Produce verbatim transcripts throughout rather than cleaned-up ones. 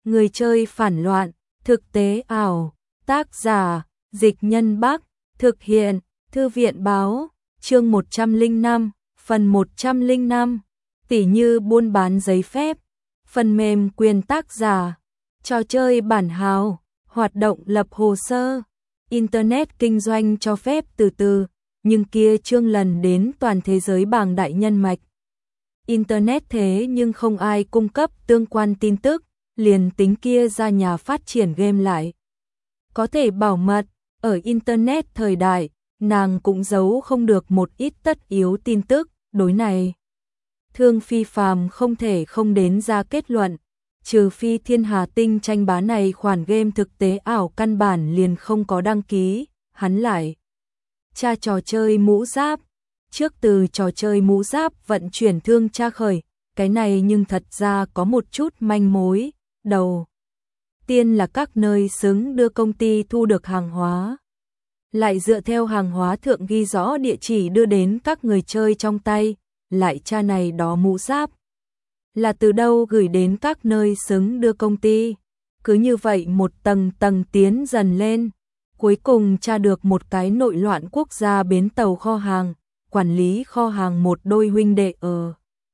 Người chơi phản loạn, thực tế ảo, tác giả, Dịch Nhân Bắc, thực hiện, Thư viện Báo, chương một trăm lẻ năm, phần một trăm lẻ năm, tỉ như buôn bán giấy phép, phần mềm quyền tác giả, trò chơi bản hào, hoạt động lập hồ sơ, Internet kinh doanh cho phép từ từ, nhưng kia chương lần đến toàn thế giới bảng đại nhân mạch. Internet thế nhưng không ai cung cấp tương quan tin tức, liền tính kia ra nhà phát triển game lại. Có thể bảo mật, ở Internet thời đại, nàng cũng giấu không được một ít tất yếu tin tức, đối này. Thương Phi Phàm không thể không đến ra kết luận, trừ phi Thiên Hà Tinh tranh bá này khoản game thực tế ảo căn bản liền không có đăng ký, hắn lại. Tra trò chơi mũ giáp, trước từ trò chơi mũ giáp vận chuyển thương tra khởi, cái này nhưng thật ra có một chút manh mối, đầu tiên là các nơi xứng đưa công ty thu được hàng hóa. Lại dựa theo hàng hóa thượng ghi rõ địa chỉ đưa đến các người chơi trong tay, lại tra này đó mũ giáp. Là từ đâu gửi đến các nơi xứng đưa công ty. Cứ như vậy một tầng tầng tiến dần lên, cuối cùng tra được một cái nội loạn quốc gia bến tàu kho hàng, quản lý kho hàng một đôi huynh đệ ở.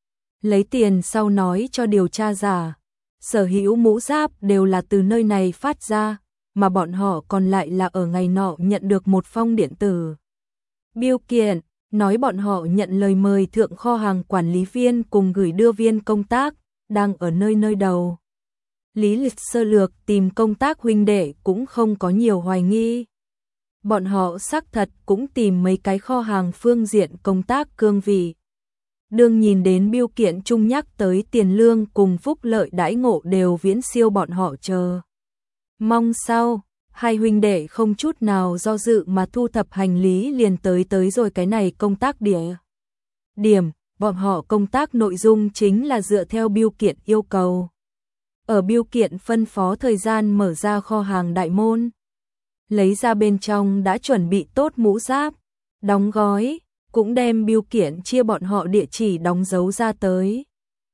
Lấy tiền sau nói cho điều tra giả, sở hữu mũ giáp đều là từ nơi này phát ra, mà bọn họ còn lại là ở ngày nọ nhận được một phong điện tử biêu kiện, nói bọn họ nhận lời mời thượng kho hàng quản lý viên cùng gửi đưa viên công tác, đang ở nơi nơi đầu. Lý lịch sơ lược tìm công tác huynh đệ cũng không có nhiều hoài nghi. Bọn họ xác thật cũng tìm mấy cái kho hàng phương diện công tác cương vị. Đương nhìn đến biêu kiện chung nhắc tới tiền lương cùng phúc lợi đãi ngộ đều viễn siêu bọn họ chờ. Mong sau, hai huynh đệ không chút nào do dự mà thu thập hành lý liền tới tới rồi cái này công tác địa. Điểm, bọn họ công tác nội dung chính là dựa theo biêu kiện yêu cầu. Ở biêu kiện phân phó thời gian mở ra kho hàng đại môn. Lấy ra bên trong đã chuẩn bị tốt mũ giáp, đóng gói, cũng đem biêu kiện chia bọn họ địa chỉ đóng dấu ra tới.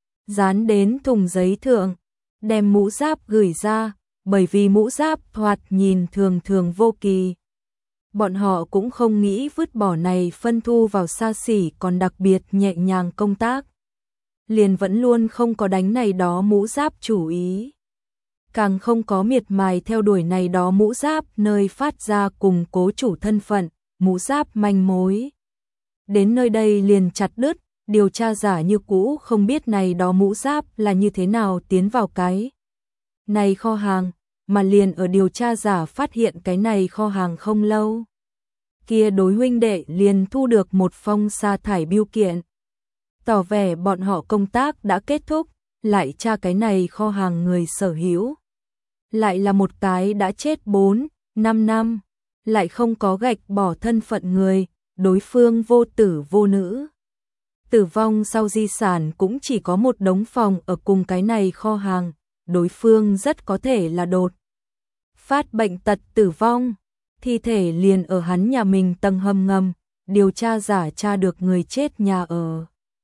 Dán đến thùng giấy thượng, đem mũ giáp gửi ra, bởi vì mũ giáp thoạt nhìn thường thường vô kỳ. Bọn họ cũng không nghĩ vứt bỏ này phân thu vào xa xỉ còn đặc biệt nhẹ nhàng công tác. Liền vẫn luôn không có đánh này đó mũ giáp chủ ý. Càng không có miệt mài theo đuổi này đó mũ giáp nơi phát ra cùng cố chủ thân phận, mũ giáp manh mối. Đến nơi đây liền chặt đứt, điều tra giả như cũ không biết này đó mũ giáp là như thế nào tiến vào cái này kho hàng, mà liền ở điều tra giả phát hiện cái này kho hàng không lâu. Kia đối huynh đệ liền thu được một phong sa thải biêu kiện. Tỏ vẻ bọn họ công tác đã kết thúc, lại tra cái này kho hàng người sở hữu. Lại là một cái đã chết bốn, năm năm, lại không có gạch bỏ thân phận người, đối phương vô tử vô nữ. Tử vong sau di sản cũng chỉ có một đống phòng ở cùng cái này kho hàng, đối phương rất có thể là đột phát bệnh tật tử vong, thi thể liền ở hắn nhà mình tầng hầm ngầm, điều tra giả tra được người chết nhà ở.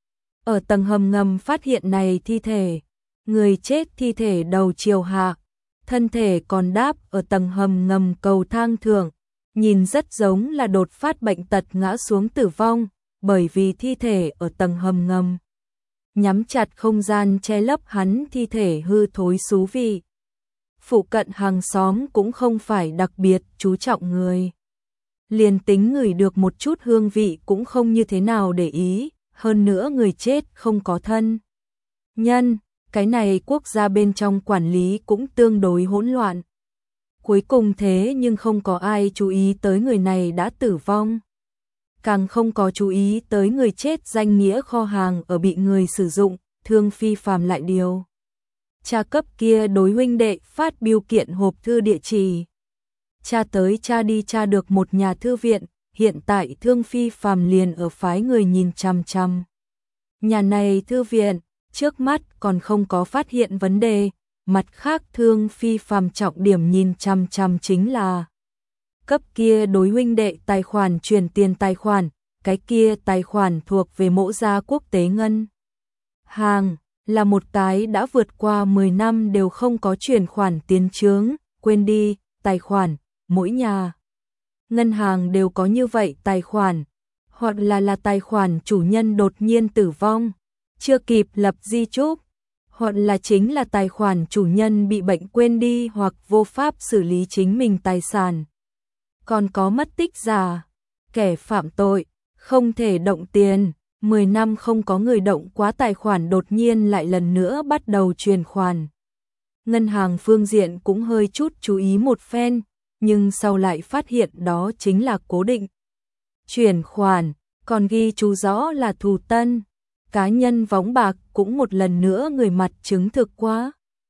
Ở tầng hầm ngầm phát hiện này thi thể, người chết thi thể đầu chiều hạ, thân thể còn đáp ở tầng hầm ngầm cầu thang thượng, nhìn rất giống là đột phát bệnh tật ngã xuống tử vong, bởi vì thi thể ở tầng hầm ngầm. Nhắm chặt không gian che lấp hắn thi thể hư thối xú vị. Phụ cận hàng xóm cũng không phải đặc biệt chú trọng người. Liền tính ngửi được một chút hương vị cũng không như thế nào để ý, hơn nữa người chết không có thân nhân, cái này quốc gia bên trong quản lý cũng tương đối hỗn loạn. Cuối cùng thế nhưng không có ai chú ý tới người này đã tử vong. Càng không có chú ý tới người chết danh nghĩa kho hàng ở bị người sử dụng, Thương Phi Phàm lại điều. Cha cấp kia đối huynh đệ phát biêu kiện hộp thư địa chỉ. Cha tới cha đi cha được một nhà thư viện, hiện tại Thương Phi Phàm liền ở phái người nhìn chằm chằm. Nhà này thư viện, trước mắt còn không có phát hiện vấn đề, mặt khác Thương Phi Phàm trọng điểm nhìn chằm chằm chính là cấp kia đối huynh đệ tài khoản chuyển tiền tài khoản, cái kia tài khoản thuộc về mẫu gia quốc tế ngân hàng, là một cái đã vượt qua mười năm đều không có chuyển khoản tiến chướng, quên đi, tài khoản, mỗi nhà ngân hàng đều có như vậy tài khoản, hoặc là là tài khoản chủ nhân đột nhiên tử vong, chưa kịp lập di chúc, hoặc là chính là tài khoản chủ nhân bị bệnh quên đi hoặc vô pháp xử lý chính mình tài sản. Còn có mất tích giả, kẻ phạm tội, không thể động tiền, mười năm không có người động quá tài khoản đột nhiên lại lần nữa bắt đầu chuyển khoản. Ngân hàng phương diện cũng hơi chút chú ý một phen, nhưng sau lại phát hiện đó chính là cố định chuyển khoản, còn ghi chú rõ là thù tân. Cá nhân võng bạc cũng một lần nữa người mặt chứng thực quá,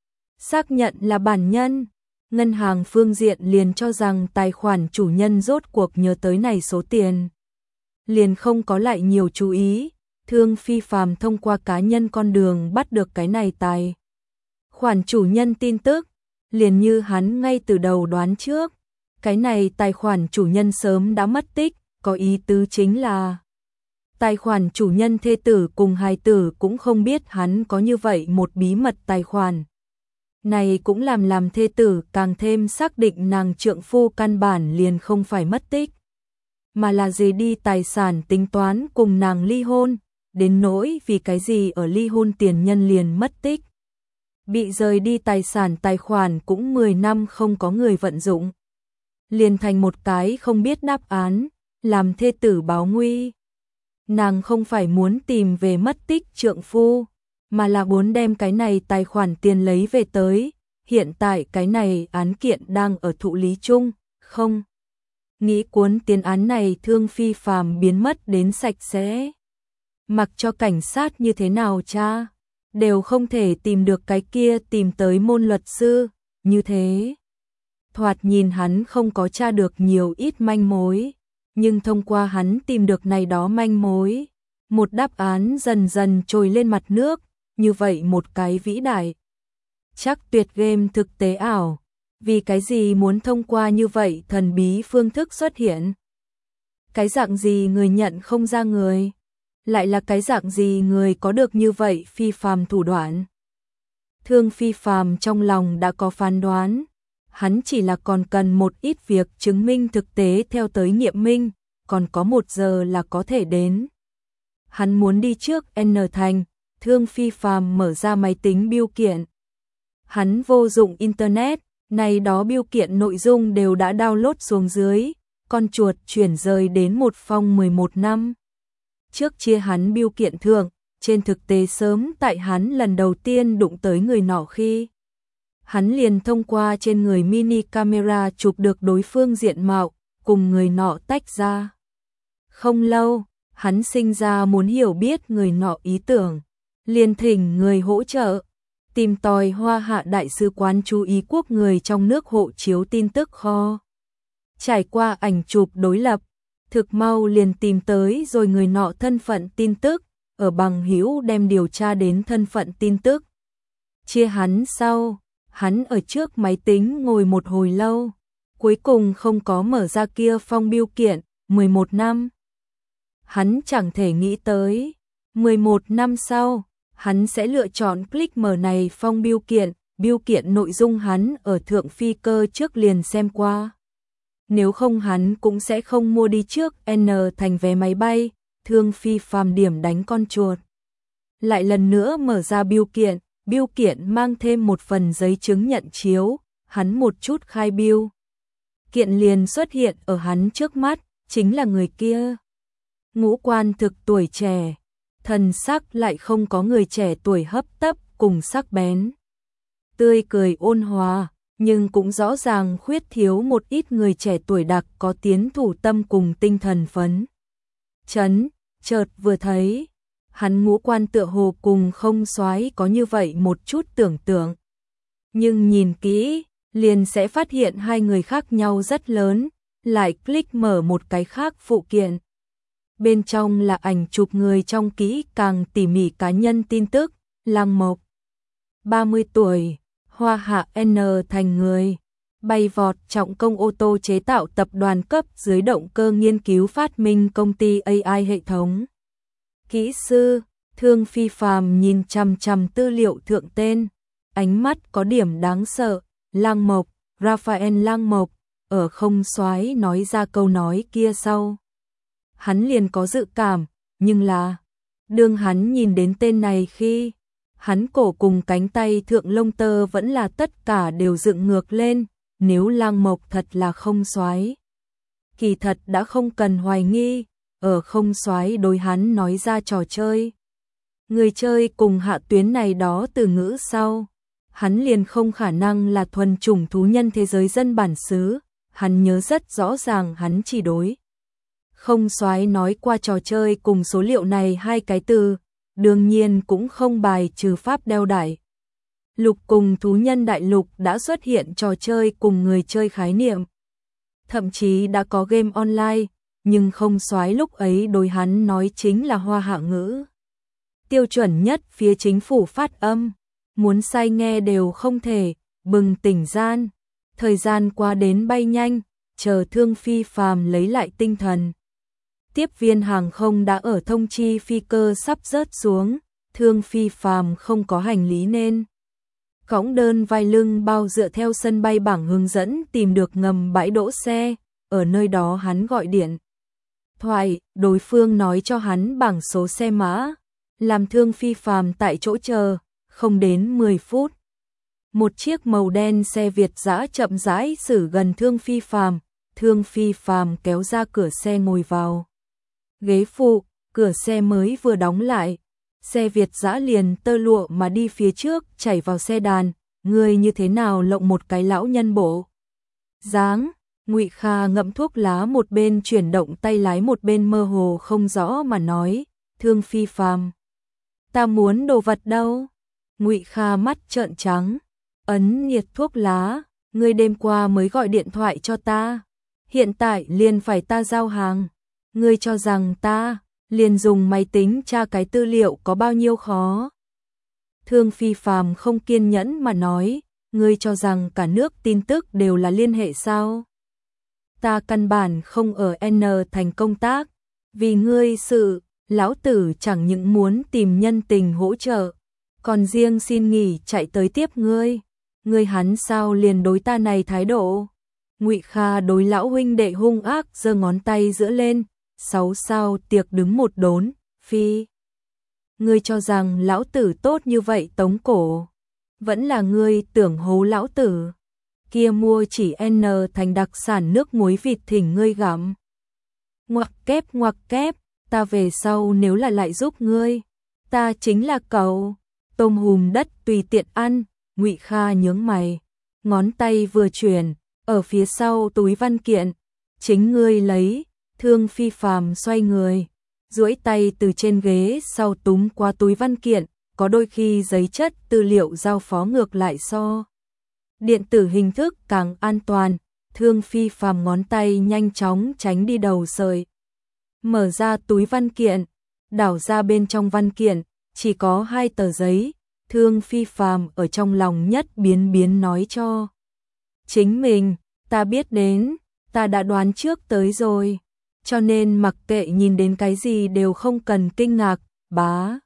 xác nhận là bản nhân. Ngân hàng phương diện liền cho rằng tài khoản chủ nhân rốt cuộc nhớ tới này số tiền, liền không có lại nhiều chú ý. Thương Phi Phàm thông qua cá nhân con đường bắt được cái này tài khoản chủ nhân tin tức, liền như hắn ngay từ đầu đoán trước, cái này tài khoản chủ nhân sớm đã mất tích, có ý tứ chính là tài khoản chủ nhân thê tử cùng hài tử cũng không biết hắn có như vậy một bí mật tài khoản. Này cũng làm làm thê tử càng thêm xác định nàng trượng phu căn bản liền không phải mất tích, mà là gì đi tài sản tính toán cùng nàng ly hôn, đến nỗi vì cái gì ở ly hôn tiền nhân liền mất tích. Bị rời đi tài sản tài khoản cũng mười năm không có người vận dụng, liền thành một cái không biết đáp án, làm thê tử báo nguy. Nàng không phải muốn tìm về mất tích trượng phu, mà là muốn đem cái này tài khoản tiền lấy về tới. Hiện tại cái này án kiện đang ở thụ lý chung, không nghĩ cuốn tiền án này Thương Phi Phàm biến mất đến sạch sẽ. Mặc cho cảnh sát như thế nào cha, đều không thể tìm được cái kia tìm tới môn luật sư, như thế. Thoạt nhìn hắn không có tra được nhiều ít manh mối, nhưng thông qua hắn tìm được này đó manh mối, một đáp án dần dần trồi lên mặt nước, như vậy một cái vĩ đại. Chắc tuyệt game thực tế ảo, vì cái gì muốn thông qua như vậy thần bí phương thức xuất hiện? Cái dạng gì người nhận không ra người? Lại là cái dạng gì người có được như vậy phi phàm thủ đoạn? Thương Phi Phàm trong lòng đã có phán đoán, hắn chỉ là còn cần một ít việc chứng minh thực tế theo tới nghiệm minh, còn có một giờ là có thể đến. Hắn muốn đi trước N thành, Thương Phi Phàm mở ra máy tính bưu kiện. Hắn vô dụng internet, này đó bưu kiện nội dung đều đã download xuống dưới, con chuột chuyển rời đến một phong mười một năm. Trước chia hắn bưu kiện thượng, trên thực tế sớm tại hắn lần đầu tiên đụng tới người nọ khi, hắn liền thông qua trên người mini camera chụp được đối phương diện mạo, cùng người nọ tách ra. Không lâu, hắn sinh ra muốn hiểu biết người nọ ý tưởng, liền thỉnh người hỗ trợ, tìm tòi Hoa Hạ Đại sứ quán chú ý quốc người trong nước hộ chiếu tin tức kho. Trải qua ảnh chụp đối lập, thực mau liền tìm tới rồi người nọ thân phận tin tức, ở bằng hữu đem điều tra đến thân phận tin tức. Chia hắn sau, hắn ở trước máy tính ngồi một hồi lâu, cuối cùng không có mở ra kia phong bưu kiện, mười một năm. Hắn chẳng thể nghĩ tới, mười một năm sau, hắn sẽ lựa chọn click mở này phong bưu kiện, bưu kiện nội dung hắn ở thượng phi cơ trước liền xem qua. Nếu không hắn cũng sẽ không mua đi trước N thành vé máy bay. Thương Phi Phàm điểm đánh con chuột. Lại lần nữa mở ra bưu kiện, bưu kiện mang thêm một phần giấy chứng nhận chiếu, hắn một chút khai bưu kiện liền xuất hiện ở hắn trước mắt, chính là người kia. Ngũ quan thực tuổi trẻ, thần sắc lại không có người trẻ tuổi hấp tấp cùng sắc bén. Tươi cười ôn hòa, nhưng cũng rõ ràng khuyết thiếu một ít người trẻ tuổi đặc có tiến thủ tâm cùng tinh thần phấn chấn. Chợt vừa thấy, hắn ngũ quan tựa hồ cùng không soái có như vậy một chút tưởng tượng. Nhưng nhìn kỹ, liền sẽ phát hiện hai người khác nhau rất lớn, lại click mở một cái khác phụ kiện. Bên trong là ảnh chụp người trong kỹ càng tỉ mỉ cá nhân tin tức, Lăng Mộc. ba mươi tuổi, Hoa Hạ N thành người, bay vọt trọng công ô tô chế tạo tập đoàn cấp dưới động cơ nghiên cứu phát minh công ty A I hệ thống. Kỹ sư, Thương Phi Phàm nhìn chằm chằm tư liệu thượng tên, ánh mắt có điểm đáng sợ. Lang Mộc, Raphael Lang Mộc, ở không soái nói ra câu nói kia sau. Hắn liền có dự cảm, nhưng là, đương hắn nhìn đến tên này khi, hắn cổ cùng cánh tay thượng lông tơ vẫn là tất cả đều dựng ngược lên, nếu Lang Mộc thật là không soái. Kỳ thật đã không cần hoài nghi, ở không soái đối hắn nói ra trò chơi. Người chơi cùng hạ tuyến này đó từ ngữ sau, hắn liền không khả năng là thuần chủng thú nhân thế giới dân bản xứ, hắn nhớ rất rõ ràng hắn chỉ đối. Không soái nói qua trò chơi cùng số liệu này hai cái từ, đương nhiên cũng không bài trừ pháp đeo đải. Lục cùng thú nhân đại lục đã xuất hiện trò chơi cùng người chơi khái niệm. Thậm chí đã có game online, nhưng không soái lúc ấy đối hắn nói chính là hoa hạ ngữ. Tiêu chuẩn nhất phía chính phủ phát âm, muốn sai nghe đều không thể, bừng tỉnh gian. Thời gian qua đến bay nhanh, chờ Thương Phi Phàm lấy lại tinh thần. Tiếp viên hàng không đã ở thông chi phi cơ sắp rớt xuống, Thương Phi Phàm không có hành lý nên cõng đơn vai lưng bao dựa theo sân bay bảng hướng dẫn tìm được ngầm bãi đỗ xe, ở nơi đó hắn gọi điện thoại, đối phương nói cho hắn bảng số xe mã, làm Thương Phi Phàm tại chỗ chờ, không đến mười phút. Một chiếc màu đen xe Việt dã chậm rãi xử gần Thương Phi Phàm, Thương Phi Phàm kéo ra cửa xe ngồi vào ghế phụ, cửa xe mới vừa đóng lại, xe Việt dã liền tơ lụa mà đi phía trước, chảy vào xe đàn, người như thế nào lộng một cái lão nhân bộ dáng. Ngụy Kha ngậm thuốc lá một bên chuyển động tay lái một bên mơ hồ không rõ mà nói, Thương Phi Phàm, ta muốn đồ vật đâu? Ngụy Kha mắt trợn trắng, ấn nhiệt thuốc lá, ngươi đêm qua mới gọi điện thoại cho ta, hiện tại liền phải ta giao hàng, ngươi cho rằng ta liền dùng máy tính tra cái tư liệu có bao nhiêu khó? Thương Phi Phàm không kiên nhẫn mà nói, ngươi cho rằng cả nước tin tức đều là liên hệ sao? Ta căn bản không ở N thành công tác, vì ngươi sự, lão tử chẳng những muốn tìm nhân tình hỗ trợ, còn riêng xin nghỉ chạy tới tiếp ngươi. Ngươi hắn sao liền đối ta này thái độ? Ngụy Kha đối lão huynh đệ hung ác giơ ngón tay giữa lên, sáu sao tiệc đứng một đốn, phi. Ngươi cho rằng lão tử tốt như vậy tống cổ, vẫn là ngươi tưởng hố lão tử. Kia mua chỉ N thành đặc sản nước muối vịt thỉnh ngươi gặm. Ngoặc kép ngoặc kép, ta về sau nếu là lại giúp ngươi, ta chính là cậu. Tôm hùm đất tùy tiện ăn. Ngụy Kha nhướng mày, ngón tay vừa chuyển, ở phía sau túi văn kiện, chính ngươi lấy. Thương Phi Phàm xoay người, duỗi tay từ trên ghế sau túm qua túi văn kiện, có đôi khi giấy chất tư liệu giao phó ngược lại so điện tử hình thức càng an toàn. Thương Phi Phàm ngón tay nhanh chóng tránh đi đầu sợi, mở ra túi văn kiện, đảo ra bên trong văn kiện chỉ có hai tờ giấy. Thương Phi Phàm ở trong lòng nhất biến biến nói cho chính mình, ta biết đến, ta đã đoán trước tới rồi, cho nên mặc kệ nhìn đến cái gì đều không cần kinh ngạc. Bá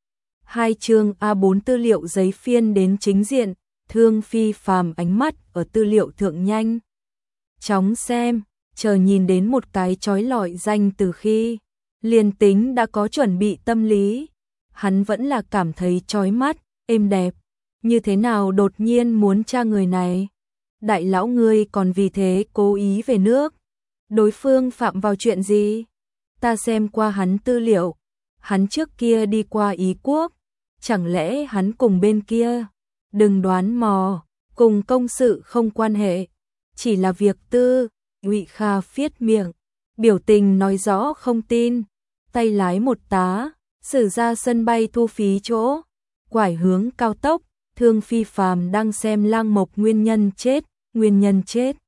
hai chương A bốn tư liệu giấy phiên đến chính diện, Thương Phi Phàm ánh mắt ở tư liệu thượng nhanh chóng xem, chờ nhìn đến một cái chói lọi danh từ khi liền tính đã có chuẩn bị tâm lý, hắn vẫn là cảm thấy chói mắt, êm đẹp. Như thế nào đột nhiên muốn tra người này? Đại lão ngươi còn vì thế cố ý về nước? Đối phương phạm vào chuyện gì? Ta xem qua hắn tư liệu, hắn trước kia đi qua Ý Quốc, chẳng lẽ hắn cùng bên kia? Đừng đoán mò, cùng công sự không quan hệ, chỉ là việc tư. Ngụy Kha phiết miệng, biểu tình nói rõ không tin, tay lái một tá, xử ra sân bay thu phí chỗ, quải hướng cao tốc. Thương Phi Phàm đang xem Lang Mộc nguyên nhân chết, nguyên nhân chết.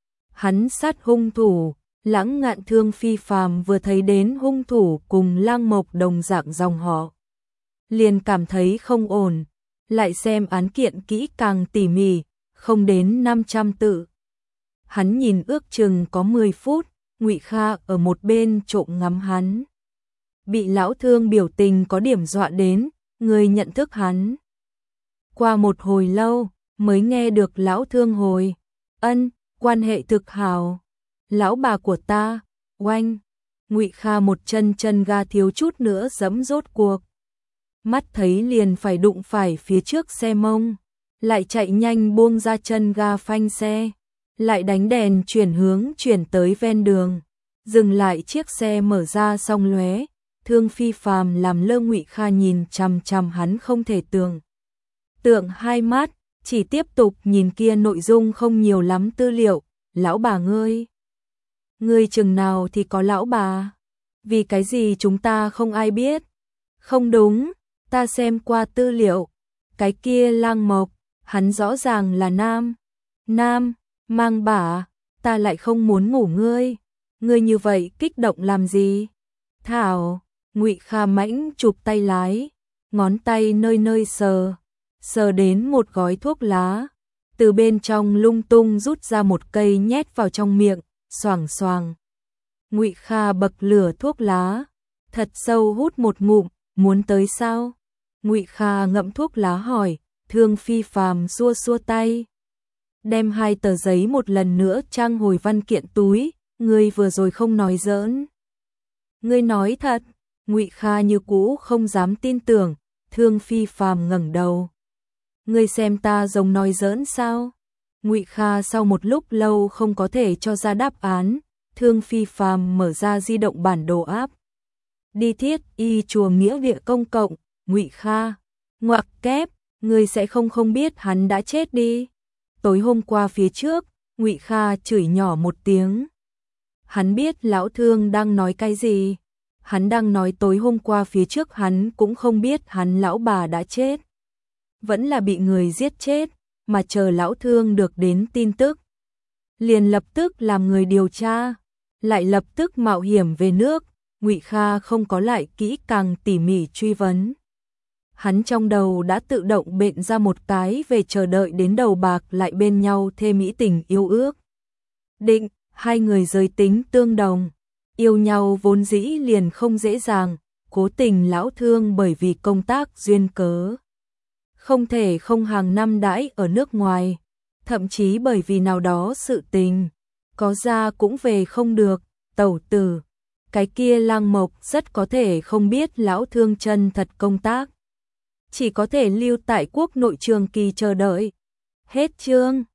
Hắn sát hung thủ, lãng ngạn. Thương Phi Phàm vừa thấy đến hung thủ cùng Lang Mộc đồng dạng dòng họ, liền cảm thấy không ổn, lại xem án kiện kỹ càng tỉ mỉ, không đến năm trăm tự. Hắn nhìn ước chừng có mười phút, Ngụy Kha ở một bên trộm ngắm hắn. bị lão thương biểu tình có điểm dọa đến, người nhận thức hắn. Qua một hồi lâu, mới nghe được lão thương hồi, ân, quan hệ thực hảo. Lão bà của ta, oanh, Ngụy Kha một chân chân ga thiếu chút nữa giẫm rốt cuộc. Mắt thấy liền phải đụng phải phía trước xe mông, lại chạy nhanh buông ra chân ga phanh xe, lại đánh đèn chuyển hướng chuyển tới ven đường, dừng lại chiếc xe mở ra xong lóe, Thương Phi Phàm làm lơ Ngụy Kha nhìn chằm chằm hắn không thể tưởng tượng hai mắt, chỉ tiếp tục nhìn kia nội dung không nhiều lắm tư liệu, lão bà ngươi. Ngươi chừng nào thì có lão bà? Vì cái gì chúng ta không ai biết? Không đúng, ta xem qua tư liệu, cái kia Lang Mộc, hắn rõ ràng là nam. Nam, mang bả, ta lại không muốn ngủ ngươi. Ngươi như vậy kích động làm gì? Thảo, Ngụy Kha mãnh chụp tay lái, ngón tay nơi nơi sờ, sờ đến một gói thuốc lá, từ bên trong lung tung rút ra một cây nhét vào trong miệng, xoàng xoàng. Ngụy Kha bậc lửa thuốc lá, thật sâu hút một ngụm, muốn tới sao? Ngụy Kha ngậm thuốc lá hỏi, Thương Phi Phàm xua xua tay, đem hai tờ giấy một lần nữa trang hồi văn kiện túi, ngươi vừa rồi không nói giỡn. Ngươi nói thật? Ngụy Kha như cũ không dám tin tưởng, Thương Phi Phàm ngẩng đầu. Ngươi xem ta giống nói giỡn sao? Ngụy Kha sau một lúc lâu không có thể cho ra đáp án, Thương Phi Phàm mở ra di động bản đồ áp. Đi thiết y chùa nghĩa địa công cộng, Ngụy Kha, ngoặc kép, ngươi sẽ không không biết hắn đã chết đi. Tối hôm qua phía trước, Ngụy Kha chửi nhỏ một tiếng. Hắn biết lão Thương đang nói cái gì. Hắn đang nói tối hôm qua phía trước hắn cũng không biết hắn lão bà đã chết. Vẫn là bị người giết chết, mà chờ lão Thương được đến tin tức. Liền lập tức làm người điều tra, lại lập tức mạo hiểm về nước, Ngụy Kha không có lại kỹ càng tỉ mỉ truy vấn. Hắn trong đầu đã tự động bện ra một cái về chờ đợi đến đầu bạc lại bên nhau thêm mỹ tình yêu ước. Định, hai người giới tính tương đồng, yêu nhau vốn dĩ liền không dễ dàng, cố tình lão Thương bởi vì công tác duyên cớ. Không thể không hàng năm đãi ở nước ngoài, thậm chí bởi vì nào đó sự tình, có ra cũng về không được, tẩu tử. Cái kia Lang Mộc rất có thể không biết lão Thương chân thật công tác. Chỉ có thể lưu tại quốc nội trường kỳ chờ đợi. Hết chương.